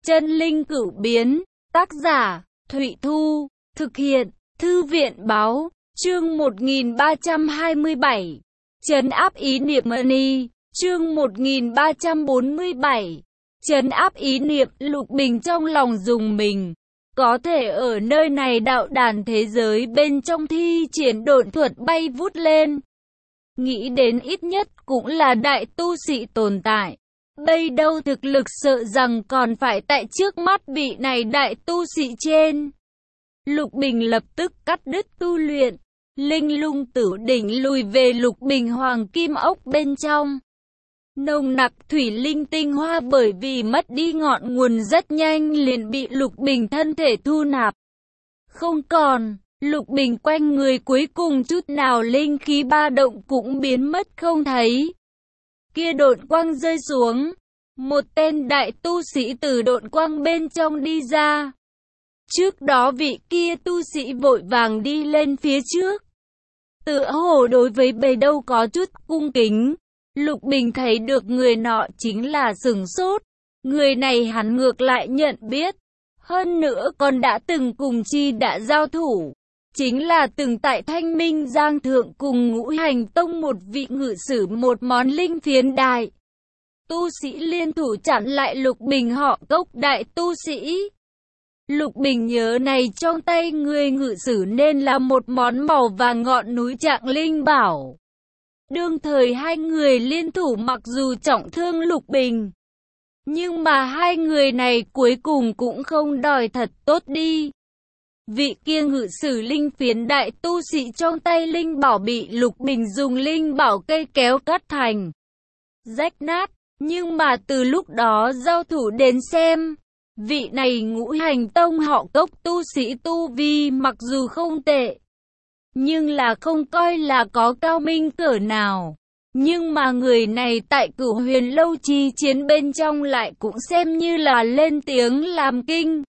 Chân linh cửu biến, tác giả, Thụy Thu, thực hiện, Thư viện báo, chương 1327, trấn áp ý niệm Money, chương 1347, trấn áp ý niệm. Lục Bình trong lòng rùng mình, có thể ở nơi này đạo đàn thế giới bên trong thi triển độn thuật bay vút lên. Nghĩ đến ít nhất cũng là đại tu sĩ tồn tại. Bây đâu thực lực sợ rằng còn phải tại trước mắt vị này đại tu sĩ trên. Lục Bình lập tức cắt đứt tu luyện. Linh lung tử đỉnh lùi về Lục Bình hoàng kim ốc bên trong. Nồng nặc thủy linh tinh hoa bởi vì mất đi ngọn nguồn rất nhanh liền bị Lục Bình thân thể thu nạp. Không còn, Lục Bình quanh người cuối cùng chút nào linh khí ba động cũng biến mất không thấy. Kia độn quang rơi xuống, một tên đại tu sĩ từ độn quang bên trong đi ra. Trước đó vị kia tu sĩ vội vàng đi lên phía trước, tựa hồ đối với bầy đâu có chút cung kính. Lục Bình thấy được người nọ chính là sửng sốt. Người này hắn ngược lại nhận biết, hơn nữa còn đã từng cùng chi đã giao thủ. Chính là từng tại Thanh Minh Giang Thượng cùng Ngũ Hành Tông một vị ngự sử một món linh phiến đại tu sĩ liên thủ chặn lại Lục Bình họ Cốc đại tu sĩ. Lục Bình nhớ này trong tay người ngự sử nên là một món màu vàng ngọn núi trạng linh bảo. Đương thời hai người liên thủ mặc dù trọng thương Lục Bình, nhưng mà hai người này cuối cùng cũng không đòi thật tốt đi. Vị kia ngự sử linh phiến đại tu sĩ trong tay linh bảo bị Lục Bình dùng linh bảo cây kéo cắt thành rách nát, nhưng mà từ lúc đó giao thủ đến xem, vị này Ngũ Hành Tông họ Cốc tu sĩ tu vi mặc dù không tệ, nhưng là không coi là có cao minh cỡ nào. Nhưng mà người này tại Cửu Huyền Lâu chi chiến bên trong lại cũng xem như là lên tiếng làm kinh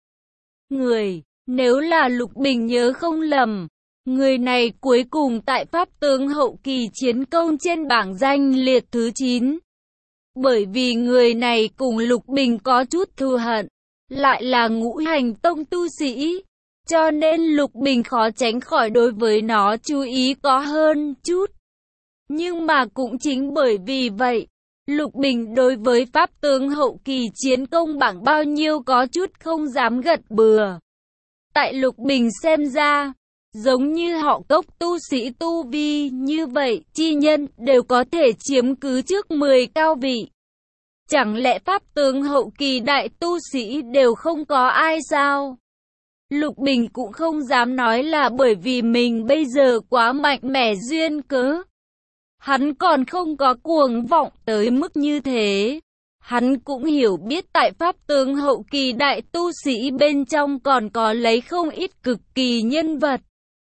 người. Nếu là Lục Bình nhớ không lầm, người này cuối cùng tại Pháp tướng hậu kỳ chiến công trên bảng danh liệt thứ 9. Bởi vì người này cùng Lục Bình có chút thù hận, lại là Ngũ Hành Tông tu sĩ, cho nên Lục Bình khó tránh khỏi đối với nó chú ý có hơn chút. Nhưng mà cũng chính bởi vì vậy, Lục Bình đối với Pháp tướng hậu kỳ chiến công bảng bao nhiêu có chút không dám gật bừa. Tại Lục Bình xem ra, giống như họ Cốc tu sĩ tu vi như vậy, chi nhân đều có thể chiếm cứ trước 10 cao vị. Chẳng lẽ Pháp tướng hậu kỳ đại tu sĩ đều không có ai sao? Lục Bình cũng không dám nói là bởi vì mình bây giờ quá mạnh mẽ duyên cớ. Hắn còn không có cuồng vọng tới mức như thế. Hắn cũng hiểu biết tại Pháp tướng hậu kỳ đại tu sĩ bên trong còn có lấy không ít cực kỳ nhân vật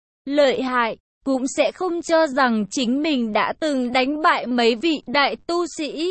lợi hại, cũng sẽ không cho rằng chính mình đã từng đánh bại mấy vị đại tu sĩ.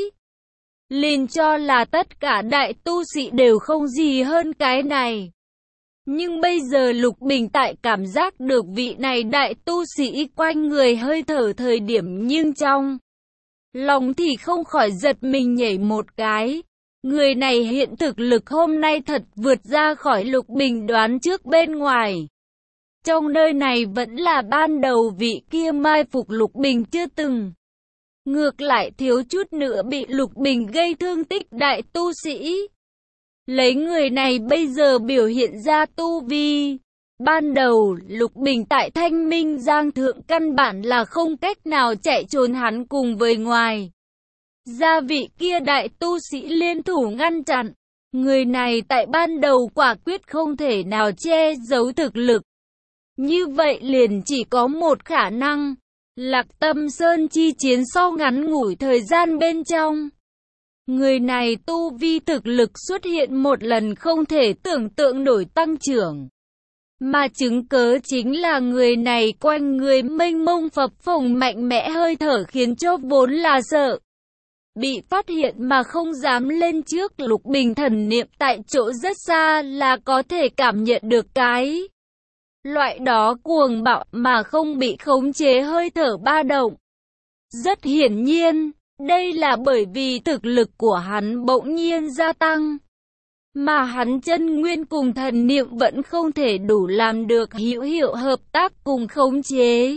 Liền cho là tất cả đại tu sĩ đều không gì hơn cái này. Nhưng bây giờ Lục Bình tại cảm giác được vị này đại tu sĩ quanh người hơi thở thời điểm nhưng trong lòng thì không khỏi giật mình nhảy một cái. Người này hiện thực lực hôm nay thật vượt ra khỏi Lục Bình đoán trước bên ngoài. Trong nơi này vẫn là ban đầu vị kia mai phục Lục Bình chưa từng. Ngược lại thiếu chút nữa bị Lục Bình gây thương tích đại tu sĩ. Lấy người này bây giờ biểu hiện ra tu vi. Ban đầu, Lục Bình tại Thanh Minh Giang Thượng căn bản là không cách nào chạy trốn hắn cùng với ngoài. Gia vị kia đại tu sĩ liên thủ ngăn chặn. Người này tại ban đầu quả quyết không thể nào che giấu thực lực. Như vậy liền chỉ có một khả năng. Lạc Tâm Sơn chi chiến sau ngắn ngủi thời gian bên trong. Người này tu vi thực lực xuất hiện một lần không thể tưởng tượng nổi tăng trưởng. Mà chứng cớ chính là người này quanh người mênh mông phập phồng mạnh mẽ hơi thở khiến cho vốn là sợ bị phát hiện mà không dám lên trước. Lục Bình thần niệm tại chỗ rất xa là có thể cảm nhận được cái loại đó cuồng bạo mà không bị khống chế hơi thở ba động. Rất hiển nhiên, đây là bởi vì thực lực của hắn bỗng nhiên gia tăng. mà hắn chân nguyên cùng thần niệm vẫn không thể đủ làm được hữu hiệu hợp tác cùng khống chế,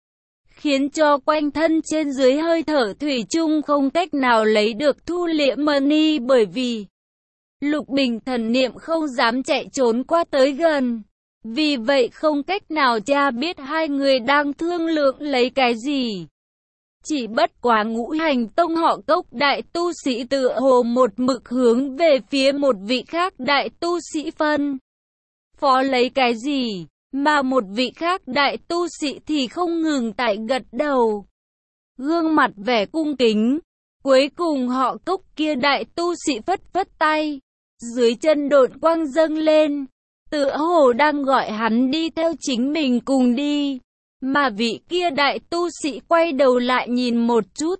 khiến cho quanh thân trên dưới hơi thở thủy chung không cách nào lấy được thu liễm mani, bởi vì Lục Bình thần niệm không dám chạy trốn qua tới gần. Vì vậy không cách nào tra biết hai người đang thương lượng lấy cái gì. Chỉ bất quá Ngũ Hành Tông họ Cốc đại tu sĩ tựa hồ một mực hướng về phía một vị khác đại tu sĩ phân phó lấy cái gì, mà một vị khác đại tu sĩ thì không ngừng tại gật đầu, gương mặt vẻ cung kính. Cuối cùng họ Cốc kia đại tu sĩ phất phất tay, dưới chân độn quang dâng lên, tựa hồ đang gọi hắn đi theo chính mình cùng đi. Mà vị kia đại tu sĩ quay đầu lại nhìn một chút,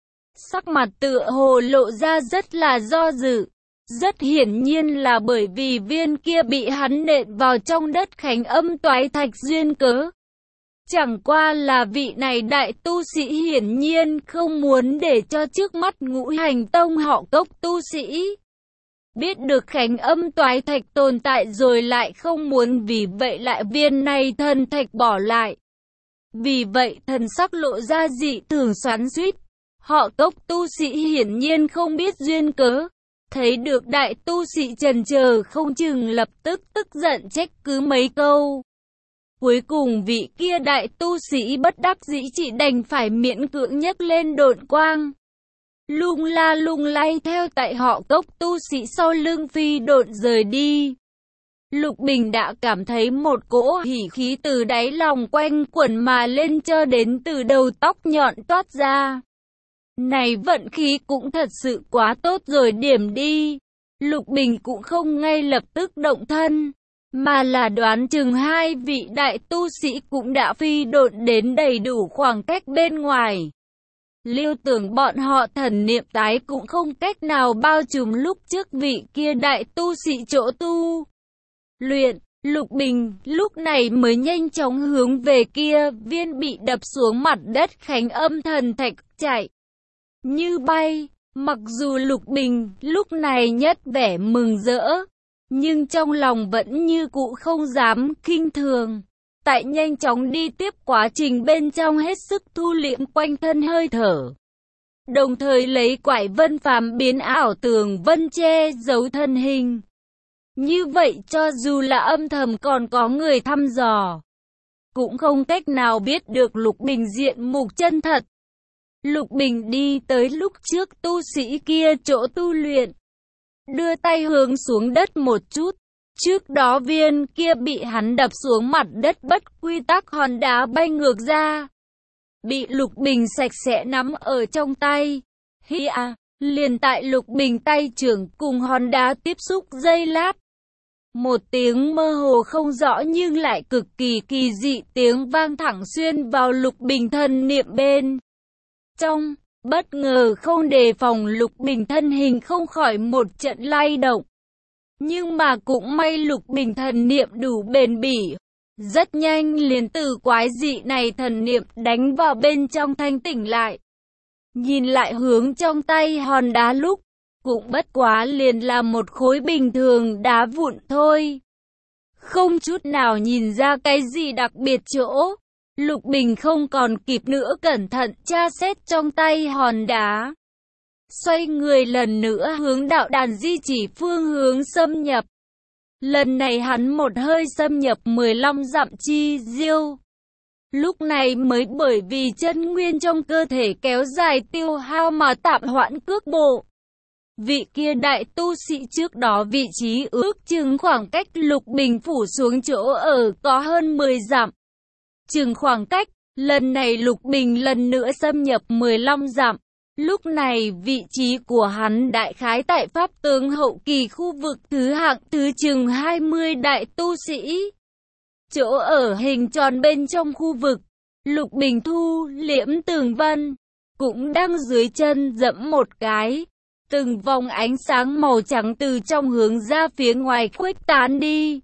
sắc mặt tựa hồ lộ ra rất là do dự. Rất hiển nhiên là bởi vì viên kia bị hắn nện vào trong đất khánh âm toái thạch duyên cớ. Chẳng qua là vị này đại tu sĩ hiển nhiên không muốn để cho trước mắt Ngũ Hành Tông họ Cốc tu sĩ biết được khánh âm toái thạch tồn tại, rồi lại không muốn vì vậy lại viên này thần thạch bỏ lại. Vì vậy thần sắc lộ ra dị thường xoắn xuýt. Họ Cốc tu sĩ hiển nhiên không biết duyên cớ, thấy được đại tu sĩ chần chờ không chừng lập tức tức giận trách cứ mấy câu. Cuối cùng vị kia đại tu sĩ bất đắc dĩ chỉ đành phải miễn cưỡng nhấc lên độn quang, lung la lung lay theo tại họ Cốc tu sĩ sau lưng phi độn rời đi. Lục Bình đã cảm thấy một cỗ hỉ khí từ đáy lòng quanh quẩn mà lên cho đến từ đầu tóc nhọn toát ra. Này vận khí cũng thật sự quá tốt rồi điểm đi. Lục Bình cũng không ngay lập tức động thân, mà là đoán chừng hai vị đại tu sĩ cũng đã phi độn đến đầy đủ khoảng cách bên ngoài. Lưu tưởng bọn họ thần niệm tái cũng không cách nào bao trùm lúc trước vị kia đại tu sĩ chỗ tu luyện. Lục Bình lúc này mới nhanh chóng hướng về kia viên bị đập xuống mặt đất khánh âm thần thạch chạy như bay. Mặc dù Lục Bình lúc này nhất vẻ mừng rỡ, nhưng trong lòng vẫn như cũ không dám khinh thường. Tại nhanh chóng đi tiếp quá trình bên trong hết sức thu liễm quanh thân hơi thở, đồng thời lấy quải vân phàm biến ảo tường vân che giấu thân hình. Như vậy cho dù là âm thầm còn có người thăm dò, cũng không cách nào biết được Lục Bình diện mục chân thật. Lục Bình đi tới lúc trước tu sĩ kia chỗ tu luyện, đưa tay hướng xuống đất một chút. Trước đó viên kia bị hắn đập xuống mặt đất bất quy tắc hòn đá bay ngược ra, bị Lục Bình sạch sẽ nắm ở trong tay. Hi à, liền tại Lục Bình tay trưởng cùng hòn đá tiếp xúc giây lát, một tiếng mơ hồ không rõ nhưng lại cực kỳ kỳ dị tiếng vang thẳng xuyên vào Lục Bình thân niệm bên trong. Bất ngờ không đề phòng, Lục Bình thân hình không khỏi một trận lay động. Nhưng mà cũng may Lục Bình thần niệm đủ bền bỉ, rất nhanh liền từ quái dị này thần niệm đánh vào bên trong thanh tỉnh lại. Nhìn lại hướng trong tay hòn đá lúc, cũng bất quá liền là một khối bình thường đá vụn thôi, không chút nào nhìn ra cái gì đặc biệt chỗ. Lục Bình không còn kịp nữa cẩn thận tra xét trong tay hòn đá, xoay người lần nữa hướng đạo đàn di chỉ phương hướng xâm nhập. Lần này hắn một hơi xâm nhập 15 dặm chi diêu. Lúc này mới bởi vì chân nguyên trong cơ thể kéo dài tiêu hao mà tạm hoãn cước bộ. Vị kia đại tu sĩ trước đó vị trí ước chừng khoảng cách Lục Bình phủ xuống chỗ ở có hơn 10 dặm. Chừng khoảng cách, lần này Lục Bình lần nữa xâm nhập 15 dặm. Lúc này vị trí của hắn đại khái tại pháp tướng hậu kỳ khu vực thứ hạng thứ chừng 20 đại tu sĩ. Chỗ ở hình tròn bên trong khu vực, Lục Bình thu liễm tường vân, cũng đang dưới chân dẫm một cái. Từng vòng ánh sáng màu trắng từ trong hướng ra phía ngoài khuếch tán đi.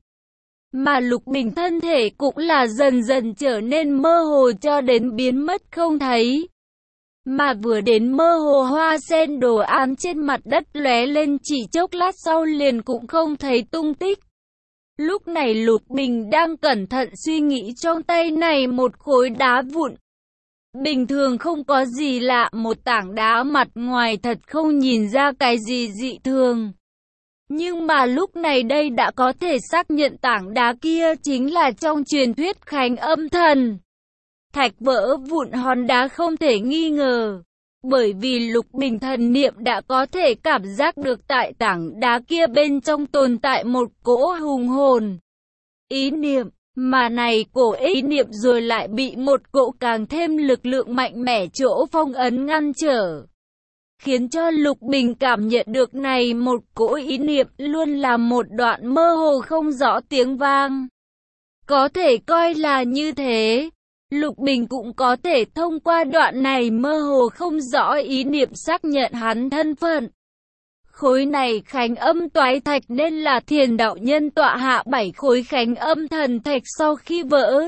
Mà Lục Bình thân thể cũng là dần dần trở nên mơ hồ cho đến biến mất không thấy. Mà vừa đến mơ hồ hoa sen đồ án trên mặt đất lóe lên chỉ chốc lát sau liền cũng không thấy tung tích. Lúc này Lục Bình đang cẩn thận suy nghĩ trong tay này một khối đá vụn. Bình thường không có gì lạ, một tảng đá mặt ngoài thật không nhìn ra cái gì dị thường. Nhưng mà lúc này đây đã có thể xác nhận tảng đá kia chính là trong truyền thuyết Khánh Âm Thần Thạch, vỡ vụn hòn đá không thể nghi ngờ. Bởi vì Lục Bình thần niệm đã có thể cảm giác được tại tảng đá kia bên trong tồn tại một cỗ hùng hồn ý niệm, mà này cổ ý niệm rồi lại bị một cỗ càng thêm lực lượng mạnh mẽ chỗ phong ấn ngăn trở, khiến cho Lục Bình cảm nhận được này một cỗ ý niệm luôn là một đoạn mơ hồ không rõ tiếng vang. Có thể coi là như thế. Lục Bình cũng có thể thông qua đoạn này mơ hồ không rõ ý niệm xác nhận hắn thân phận. Khối này Khánh Âm Toái Thạch nên là Thiền đạo nhân tọa hạ 7 khối Khánh Âm Thần Thạch sau khi vỡ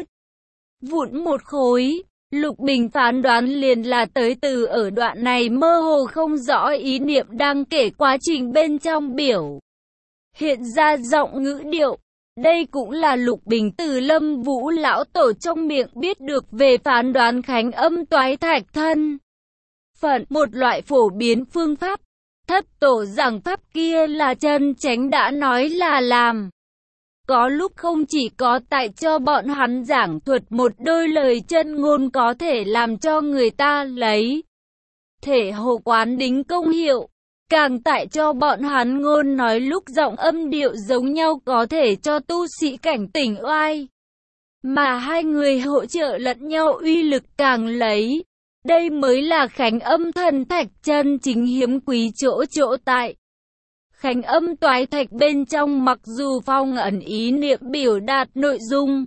vụn một khối. Lục Bình phán đoán liền là tới từ ở đoạn này mơ hồ không rõ ý niệm đang kể quá trình bên trong biểu hiện ra giọng ngữ điệu. Đây cũng là Lục Bình từ Lâm Vũ lão tổ trong miệng biết được về phán đoán Khánh Âm Toái Thạch thân phận, một loại phổ biến phương pháp. Thất tổ giảng pháp kia là chân chánh đã nói là làm. Có lúc không chỉ có tại cho bọn hắn giảng thuật một đôi lời chân ngôn có thể làm cho người ta lấy thể hồ quán đính công hiệu, càng tại cho bọn hắn ngôn nói lúc giọng âm điệu giống nhau có thể cho tu sĩ cảnh tỉnh oai. Mà hai người hỗ trợ lẫn nhau uy lực càng lấy. Đây mới là Khánh Âm Thần Thạch chân chính hiếm quý chỗ tại. Khánh Âm Toái Thạch bên trong mặc dù phong ẩn ý niệm biểu đạt nội dung,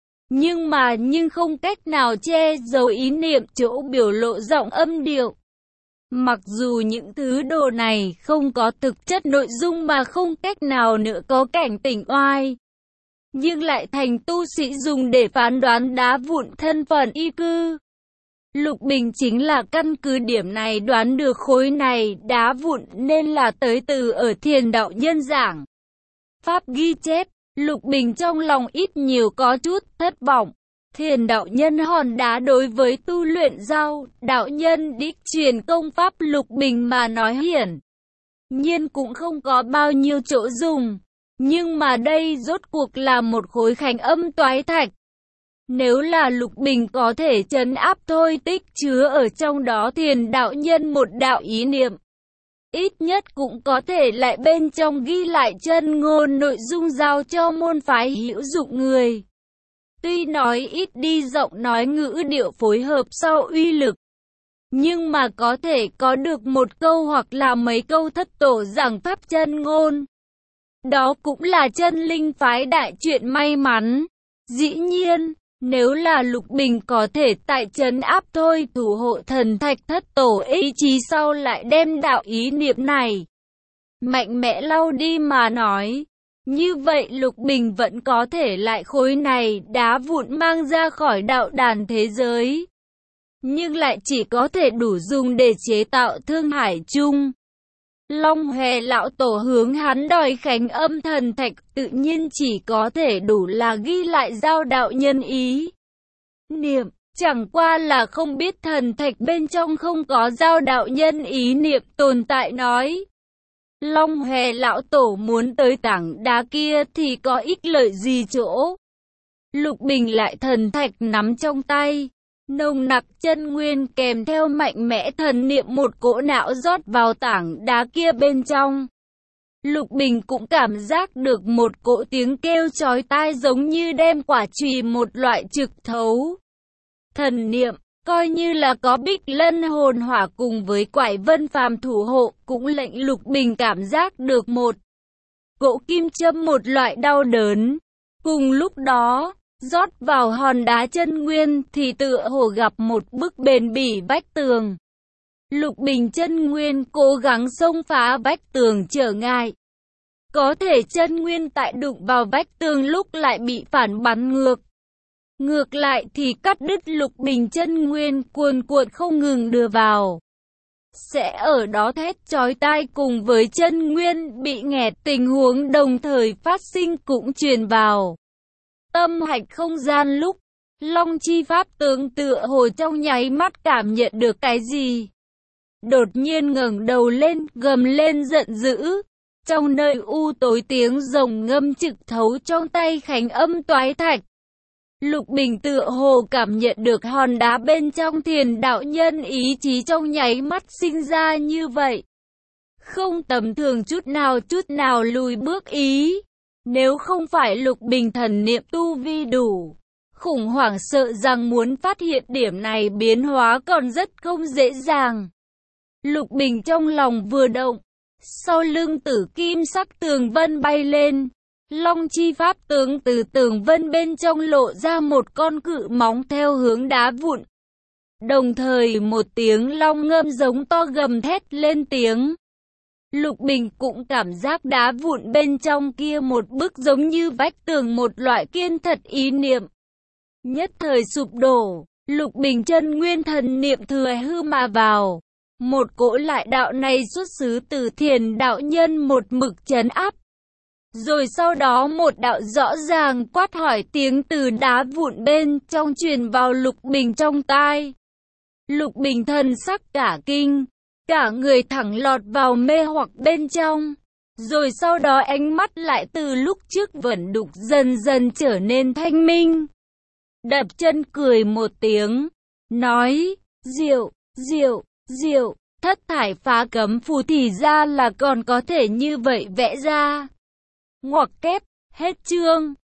nhưng không cách nào che giấu ý niệm chỗ biểu lộ giọng âm điệu. Mặc dù những thứ đồ này không có thực chất nội dung mà không cách nào nữa có cảnh tỉnh oai, nhưng lại thành tu sĩ dùng để phán đoán đá vụn thân phận y cư. Lục Bình chính là căn cứ điểm này đoán được khối này đá vụn nên là tới từ ở Thiền đạo nhân giảng pháp ghi chép. Lục Bình trong lòng ít nhiều có chút thất vọng. Thiền đạo nhân hòn đá đối với tu luyện giao đạo nhân đích truyền công pháp Lục Bình mà nói hiển nhiên cũng không có bao nhiêu chỗ dùng. Nhưng mà đây rốt cuộc là một khối Khánh Âm Toái Thạch. Nếu là Lục Bình có thể trấn áp thôi tích chứa ở trong đó Thiền đạo nhân một đạo ý niệm, ít nhất cũng có thể lại bên trong ghi lại chân ngôn nội dung giao cho môn phái hữu dụng người. Tuy nói ít đi giọng nói ngữ điệu phối hợp sau uy lực, nhưng mà có thể có được một câu hoặc là mấy câu thất tổ giảng pháp chân ngôn. Đó cũng là chân linh phái đại chuyện may mắn. Dĩ nhiên, nếu là Lục Bình có thể tại trấn áp thôi thủ hộ thần thạch thất tổ ý chí sau lại đem đạo ý niệm này mạnh mẽ lau đi mà nói, như vậy Lục Bình vẫn có thể lại khối này đá vụn mang ra khỏi đạo đàn thế giới, nhưng lại chỉ có thể đủ dùng để chế tạo Thương Hải chung. Long Hòe lão tổ hướng hắn đòi Khánh Âm Thần Thạch tự nhiên chỉ có thể đủ là ghi lại giao đạo nhân ý niệm, chẳng qua là không biết thần thạch bên trong không có giao đạo nhân ý niệm tồn tại nói. Long Hòe lão tổ muốn tới tảng đá kia thì có ích lợi gì chỗ. Lục Bình lại thần thạch nắm trong tay, nồng nặc chân nguyên kèm theo mạnh mẽ thần niệm một cỗ não rót vào tảng đá kia bên trong. Lục Bình cũng cảm giác được một cỗ tiếng kêu chói tai giống như đem quả chùy một loại trực thấu. Thần niệm, coi như là có Bích Lân hồn hỏa cùng với Quải Vân phàm thủ hộ, cũng lệnh Lục Bình cảm giác được một cỗ kim châm một loại đau đớn. Cùng lúc đó, rót vào hòn đá chân nguyên thì tựa hồ gặp một bức bền bỉ vách tường. Lục Bình chân nguyên cố gắng xông phá vách tường trở ngại. Có thể chân nguyên tại đụng vào vách tường lúc lại bị phản bắn ngược. Ngược lại thì cắt đứt Lục Bình chân nguyên cuồn cuộn không ngừng đưa vào. Sẽ ở đó thét chói tai cùng với chân nguyên bị nghẹt, tình huống đồng thời phát sinh cũng truyền vào tâm hạch không gian. Lúc Long chi pháp tướng tựa hồ trong nháy mắt cảm nhận được cái gì, đột nhiên ngẩng đầu lên, gầm lên giận dữ. Trong nơi u tối tiếng rồng ngâm trực thấu trong tay khánh âm toái thạch. Lục Bình tựa hồ cảm nhận được hòn đá bên trong Thiền đạo nhân ý chí trong nháy mắt sinh ra như vậy. Không tầm thường chút nào lùi bước ý. Nếu không phải Lục Bình thần niệm tu vi đủ, khủng hoảng sợ rằng muốn phát hiện điểm này biến hóa còn rất không dễ dàng. Lục Bình trong lòng vừa động, sau lưng tử kim sắc tường vân bay lên. Long chi pháp tướng từ tường vân bên trong lộ ra một con cự móng theo hướng đá vụn. Đồng thời một tiếng long ngâm giống to gầm thét lên tiếng. Lục Bình cũng cảm giác đá vụn bên trong kia một bức giống như vách tường, một loại kiên thật ý niệm. Nhất thời sụp đổ, Lục Bình chân nguyên thần niệm thừa hư mà vào. Một cỗ lại đạo này xuất xứ từ Thiền đạo nhân một mực trấn áp. Rồi sau đó một đạo rõ ràng quát hỏi tiếng từ đá vụn bên trong truyền vào Lục Bình trong tai. Lục Bình thần sắc cả kinh, cả người thẳng lọt vào mê hoặc bên trong. Rồi sau đó ánh mắt lại từ lúc trước vẫn đục dần dần trở nên thanh minh. Đập chân cười một tiếng, nói, diệu, diệu, diệu, thất thải phá cấm phù thì ra là còn có thể như vậy vẽ ra. Ngoặc kép, hết chương.